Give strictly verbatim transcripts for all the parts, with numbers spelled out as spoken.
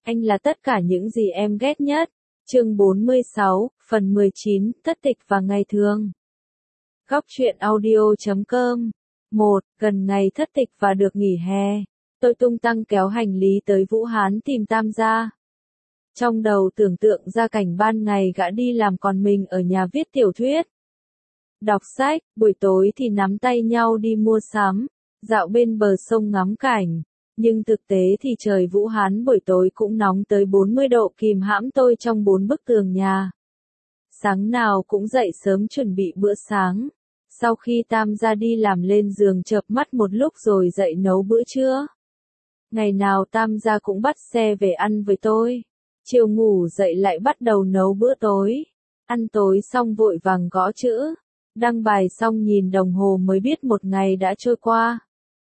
Anh là tất cả những gì em ghét nhất. Chương bốn mươi sáu, phần mười chín, thất tịch và ngày thường. Góc truyện audio chấm com. một. Gần ngày thất tịch và được nghỉ hè, tôi tung tăng kéo hành lý tới Vũ Hán tìm Tam gia. Trong đầu tưởng tượng ra cảnh ban ngày gã đi làm còn mình ở nhà viết tiểu thuyết, đọc sách, buổi tối thì nắm tay nhau đi mua sắm, dạo bên bờ sông ngắm cảnh. Nhưng thực tế thì trời Vũ Hán buổi tối cũng nóng tới bốn mươi độ kìm hãm tôi trong bốn bức tường nhà. Sáng nào cũng dậy sớm chuẩn bị bữa sáng. Sau khi Tam gia đi làm lên giường chợp mắt một lúc rồi dậy nấu bữa trưa. Ngày nào Tam gia cũng bắt xe về ăn với tôi. Chiều ngủ dậy lại bắt đầu nấu bữa tối. Ăn tối xong vội vàng gõ chữ. Đăng bài xong nhìn đồng hồ mới biết một ngày đã trôi qua.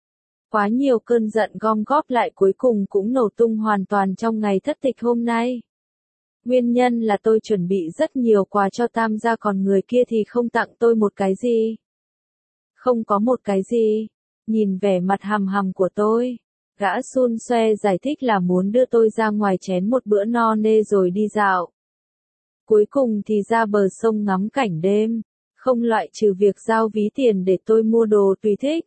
Quá nhiều cơn giận gom góp lại cuối cùng cũng nổ tung hoàn toàn trong ngày thất tịch hôm nay. Nguyên nhân là tôi chuẩn bị rất nhiều quà cho Tam gia còn người kia thì không tặng tôi một cái gì. Không có một cái gì. Nhìn vẻ mặt hầm hầm của tôi, gã xun xoe giải thích là muốn đưa tôi ra ngoài chén một bữa no nê rồi đi dạo. Cuối cùng thì ra bờ sông ngắm cảnh đêm, không loại trừ việc giao ví tiền để tôi mua đồ tùy thích.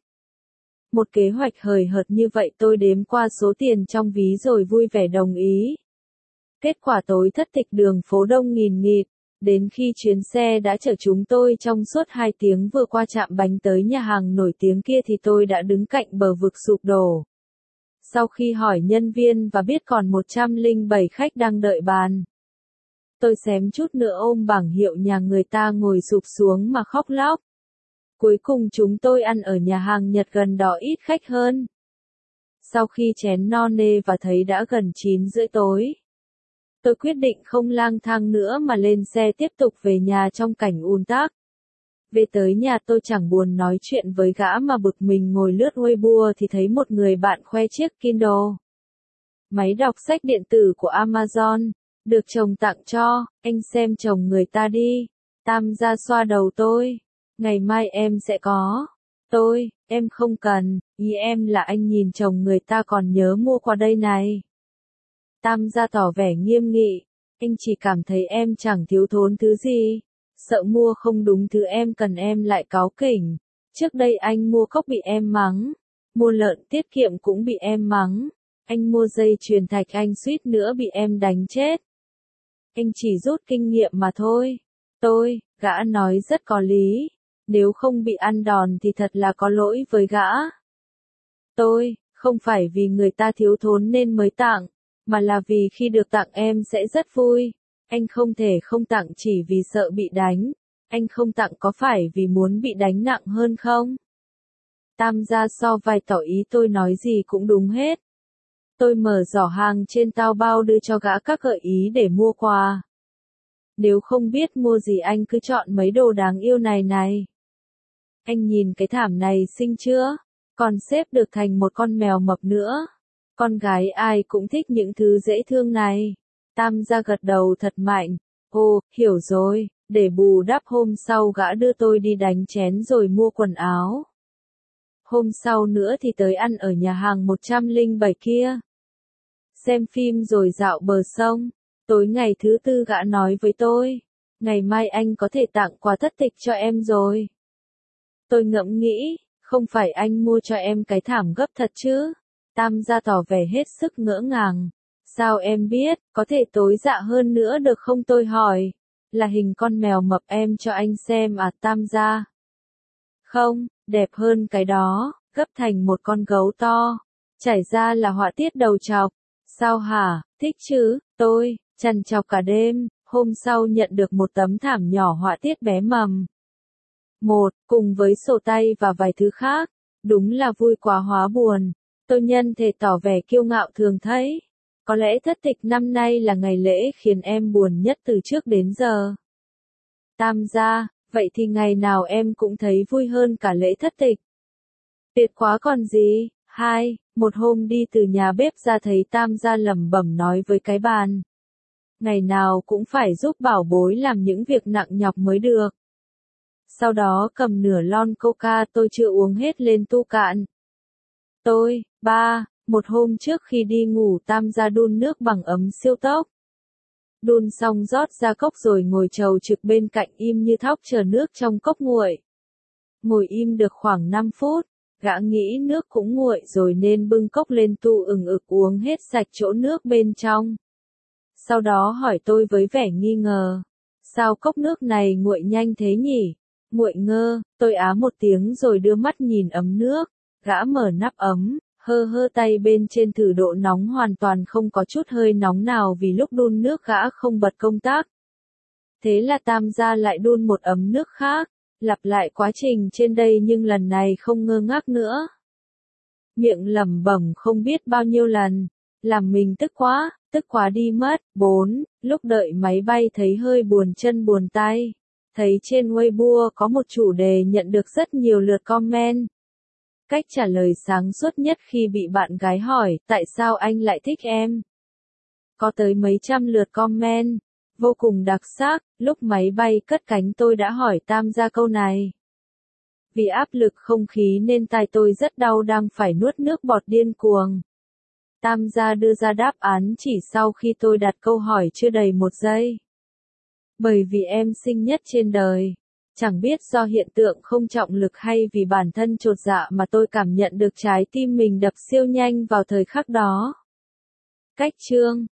Một kế hoạch hời hợt như vậy tôi đếm qua số tiền trong ví rồi vui vẻ đồng ý. Kết quả tối thất tịch đường phố đông nghìn nghịt, đến khi chuyến xe đã chở chúng tôi trong suốt hai tiếng vừa qua trạm bánh tới nhà hàng nổi tiếng kia thì tôi đã đứng cạnh bờ vực sụp đổ. Sau khi hỏi nhân viên và biết còn một trăm lẻ bảy khách đang đợi bàn, tôi xém chút nữa ôm bảng hiệu nhà người ta ngồi sụp xuống mà khóc lóc. Cuối cùng chúng tôi ăn ở nhà hàng Nhật gần đó ít khách hơn. Sau khi chén no nê và thấy đã gần chín rưỡi tối, tôi quyết định không lang thang nữa mà lên xe tiếp tục về nhà trong cảnh ùn tắc. Về tới nhà tôi chẳng buồn nói chuyện với gã mà bực mình ngồi lướt Weibo thì thấy một người bạn khoe chiếc Kindle, máy đọc sách điện tử của Amazon, được chồng tặng cho. Anh xem chồng người ta đi. Tam gia xoa đầu tôi. Ngày mai em sẽ có. Tôi, em không cần, ý em là anh nhìn chồng người ta còn nhớ mua qua đây này. Tam gia tỏ vẻ nghiêm nghị, anh chỉ cảm thấy em chẳng thiếu thốn thứ gì, sợ mua không đúng thứ em cần em lại cáu kỉnh. Trước đây anh mua cốc bị em mắng, mua lợn tiết kiệm cũng bị em mắng, anh mua dây chuyền thạch anh suýt nữa bị em đánh chết. Anh chỉ rút kinh nghiệm mà thôi. Tôi, gã nói rất có lý. Nếu không bị ăn đòn thì thật là có lỗi với gã. Tôi, không phải vì người ta thiếu thốn nên mới tặng, mà là vì khi được tặng em sẽ rất vui. Anh không thể không tặng chỉ vì sợ bị đánh. Anh không tặng có phải vì muốn bị đánh nặng hơn không? Tam gia so vai tỏ ý tôi nói gì cũng đúng hết. Tôi mở giỏ hàng trên Taobao đưa cho gã các gợi ý để mua quà. Nếu không biết mua gì anh cứ chọn mấy đồ đáng yêu này này. Anh nhìn cái thảm này xinh chưa? Còn xếp được thành một con mèo mập nữa. Con gái ai cũng thích những thứ dễ thương này. Tam gia gật đầu thật mạnh. Ồ, hiểu rồi, để bù đắp hôm sau gã đưa tôi đi đánh chén rồi mua quần áo. Hôm sau nữa thì tới ăn ở nhà hàng một trăm lẻ bảy kia. Xem phim rồi dạo bờ sông. Tối ngày thứ tư gã nói với tôi, ngày mai anh có thể tặng quà thất tịch cho em rồi. Tôi ngẫm nghĩ, không phải anh mua cho em cái thảm gấp thật chứ? Tam gia tỏ vẻ hết sức ngỡ ngàng. Sao em biết, có thể tối dạ hơn nữa được không tôi hỏi? Là hình con mèo mập em cho anh xem à Tam gia? Không, đẹp hơn cái đó, gấp thành một con gấu to. Trải ra là họa tiết đầu chọc. Sao hả, thích chứ? Tôi trằn trọc cả đêm, hôm sau nhận được một tấm thảm nhỏ họa tiết bé mầm. Một, cùng với sổ tay và vài thứ khác. Đúng là vui quá hóa buồn. Tôi nhân thể tỏ vẻ kiêu ngạo thường thấy. Có lẽ thất tịch năm nay là ngày lễ khiến em buồn nhất từ trước đến giờ. Tam gia, vậy thì ngày nào em cũng thấy vui hơn cả lễ thất tịch. Tuyệt quá còn gì. Hai, một hôm đi từ nhà bếp ra thấy Tam gia lẩm bẩm nói với cái bàn. Ngày nào cũng phải giúp bảo bối làm những việc nặng nhọc mới được. Sau đó cầm nửa lon coca tôi chưa uống hết lên tu cạn. Tôi, ba, Một hôm trước khi đi ngủ Tam gia đun nước bằng ấm siêu tốc. Đun xong rót ra cốc rồi ngồi chầu trực bên cạnh im như thóc chờ nước trong cốc nguội. Ngồi im được khoảng năm phút, gã nghĩ nước cũng nguội rồi nên bưng cốc lên tu ừng ực uống hết sạch chỗ nước bên trong. Sau đó hỏi tôi với vẻ nghi ngờ, sao cốc nước này nguội nhanh thế nhỉ? Nguội ngơ, tôi á một tiếng rồi đưa mắt nhìn ấm nước, gã mở nắp ấm, hơ hơ tay bên trên thử độ nóng hoàn toàn không có chút hơi nóng nào vì lúc đun nước gã không bật công tắc. Thế là Tam gia lại đun một ấm nước khác, lặp lại quá trình trên đây nhưng lần này không ngơ ngác nữa. Miệng lẩm bẩm không biết bao nhiêu lần, làm mình tức quá, tức quá đi mất. bốn. Lúc đợi máy bay thấy hơi buồn chân buồn tay. Thấy trên Weibo có một chủ đề nhận được rất nhiều lượt comment. Cách trả lời sáng suốt nhất khi bị bạn gái hỏi, tại sao anh lại thích em? Có tới mấy trăm lượt comment, vô cùng đặc sắc. Lúc máy bay cất cánh tôi đã hỏi Tam gia câu này. Vì áp lực không khí nên tai tôi rất đau đang phải nuốt nước bọt điên cuồng. Tam gia đưa ra đáp án chỉ sau khi tôi đặt câu hỏi chưa đầy một giây. Bởi vì em xinh nhất trên đời. Chẳng biết do hiện tượng không trọng lực hay vì bản thân chột dạ mà tôi cảm nhận được trái tim mình đập siêu nhanh vào thời khắc đó. Cách chương